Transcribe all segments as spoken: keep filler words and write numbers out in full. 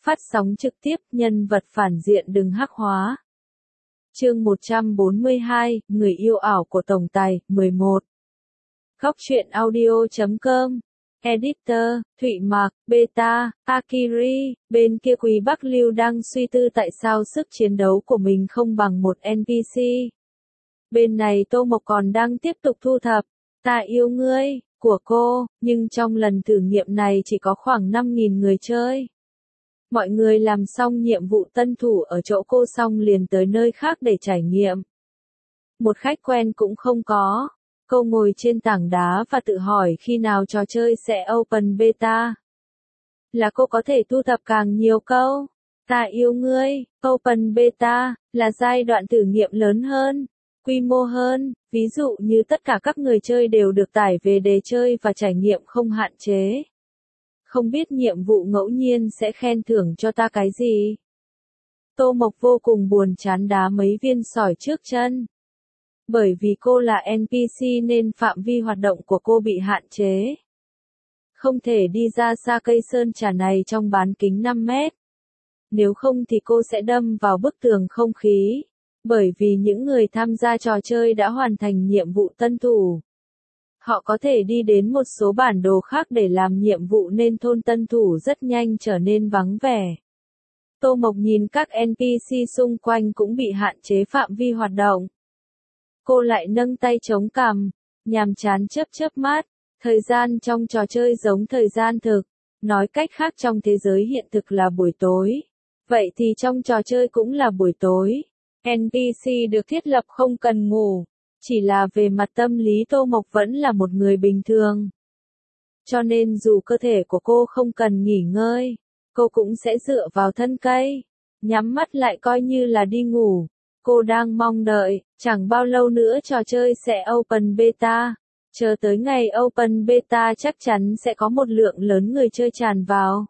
phát sóng trực tiếp, nhân vật phản diện đừng hắc hóa. Chương một trăm bốn mươi hai, Người yêu ảo của tổng tài, mười một. Góc truyện audio chấm com. Editor, Thụy Mạc, Beta, Akiri, bên kia Quý Bắc Lưu đang suy tư tại sao sức chiến đấu của mình không bằng một en pê xê. Bên này Tô Mộc còn đang tiếp tục thu thập Ta yêu ngươi của cô, nhưng trong lần thử nghiệm này chỉ có khoảng năm nghìn người chơi. Mọi người làm xong nhiệm vụ tân thủ ở chỗ cô xong liền tới nơi khác để trải nghiệm. Một khách quen cũng không có. Cô ngồi trên tảng đá và tự hỏi khi nào trò chơi sẽ open beta. Là cô có thể thu thập càng nhiều câu Ta yêu ngươi, open beta, là giai đoạn thử nghiệm lớn hơn, quy mô hơn, ví dụ như tất cả các người chơi đều được tải về để chơi và trải nghiệm không hạn chế. Không biết nhiệm vụ ngẫu nhiên sẽ khen thưởng cho ta cái gì? Tô Mộc vô cùng buồn chán đá mấy viên sỏi trước chân. Bởi vì cô là en pê xê nên phạm vi hoạt động của cô bị hạn chế. Không thể đi ra xa cây sơn trà này trong bán kính năm mét. Nếu không thì cô sẽ đâm vào bức tường không khí. Bởi vì những người tham gia trò chơi đã hoàn thành nhiệm vụ tân thủ. Họ có thể đi đến một số bản đồ khác để làm nhiệm vụ nên thôn tân thủ rất nhanh trở nên vắng vẻ. Tô Mộc nhìn các en pê xê xung quanh cũng bị hạn chế phạm vi hoạt động. Cô lại nâng tay chống cằm, nhàm chán chớp chớp mắt. Thời gian trong trò chơi giống thời gian thực. Nói cách khác trong thế giới hiện thực là buổi tối. Vậy thì trong trò chơi cũng là buổi tối. en pê xê được thiết lập không cần ngủ. Chỉ là về mặt tâm lý Tô Mộc vẫn là một người bình thường. Cho nên dù cơ thể của cô không cần nghỉ ngơi, cô cũng sẽ dựa vào thân cây, nhắm mắt lại coi như là đi ngủ. Cô đang mong đợi, chẳng bao lâu nữa trò chơi sẽ open beta. Chờ tới ngày open beta chắc chắn sẽ có một lượng lớn người chơi tràn vào.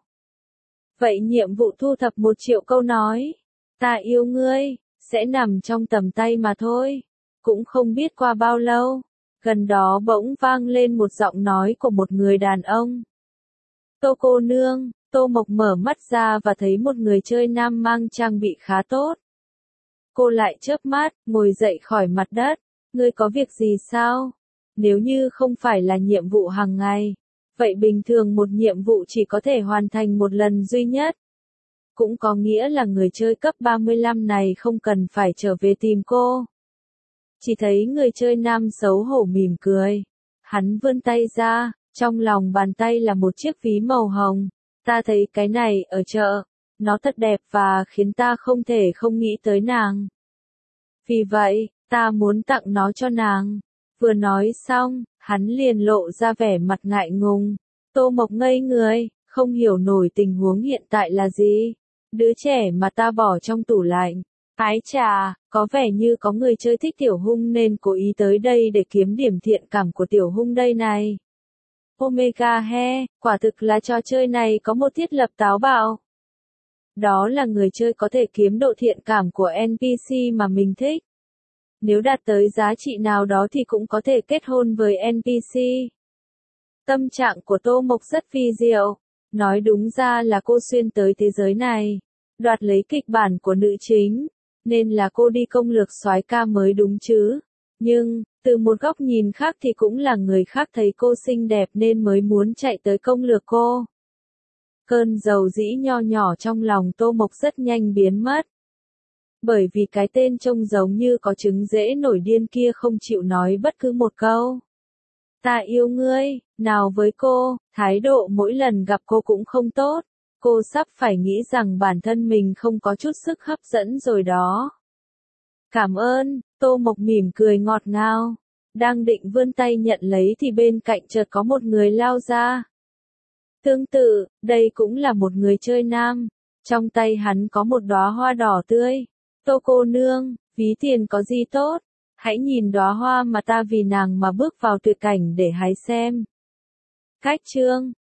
Vậy nhiệm vụ thu thập một triệu câu nói Ta yêu ngươi sẽ nằm trong tầm tay mà thôi. Cũng không biết qua bao lâu, gần đó bỗng vang lên một giọng nói của một người đàn ông. Tô cô nương. Tô Mộc mở mắt ra và thấy một người chơi nam mang trang bị khá tốt. Cô lại chớp mắt, ngồi dậy khỏi mặt đất. Ngươi có việc gì sao? Nếu như không phải là nhiệm vụ hàng ngày, vậy bình thường một nhiệm vụ chỉ có thể hoàn thành một lần duy nhất. Cũng có nghĩa là người chơi cấp ba mươi lăm này không cần phải trở về tìm cô. Chỉ thấy người chơi nam xấu hổ mỉm cười. Hắn vươn tay ra, trong lòng bàn tay là một chiếc ví màu hồng. Ta thấy cái này ở chợ, nó thật đẹp và khiến ta không thể không nghĩ tới nàng. Vì vậy, ta muốn tặng nó cho nàng. Vừa nói xong, hắn liền lộ ra vẻ mặt ngại ngùng. Tô Mộc ngây người, không hiểu nổi tình huống hiện tại là gì. Đứa trẻ mà ta bỏ trong tủ lạnh. Ái chà, có vẻ như có người chơi thích tiểu hung nên cố ý tới đây để kiếm điểm thiện cảm của tiểu hung đây này. Omega he, quả thực là trò chơi này có một thiết lập táo bạo. Đó là người chơi có thể kiếm độ thiện cảm của en pê xê mà mình thích. Nếu đạt tới giá trị nào đó thì cũng có thể kết hôn với en pê xê. Tâm trạng của Tô Mộc rất vi diệu. Nói đúng ra là cô xuyên tới thế giới này, đoạt lấy kịch bản của nữ chính. Nên là cô đi công lược soái ca mới đúng chứ. Nhưng, từ một góc nhìn khác thì cũng là người khác thấy cô xinh đẹp nên mới muốn chạy tới công lược cô. Cơn dầu dĩ nho nhỏ trong lòng Tô Mộc rất nhanh biến mất. Bởi vì cái tên trông giống như có trứng dễ nổi điên kia không chịu nói bất cứ một câu. Ta yêu ngươi, nào với cô, thái độ mỗi lần gặp cô cũng không tốt. Cô sắp phải nghĩ rằng bản thân mình không có chút sức hấp dẫn rồi đó. Cảm ơn, Tô Mộc mỉm cười ngọt ngào. Đang định vươn tay nhận lấy thì bên cạnh chợt có một người lao ra. Tương tự, đây cũng là một người chơi nam. Trong tay hắn có một đóa hoa đỏ tươi. Tô cô nương, ví tiền có gì tốt? Hãy nhìn đóa hoa mà ta vì nàng mà bước vào tuyệt cảnh để hái xem. Cách chương,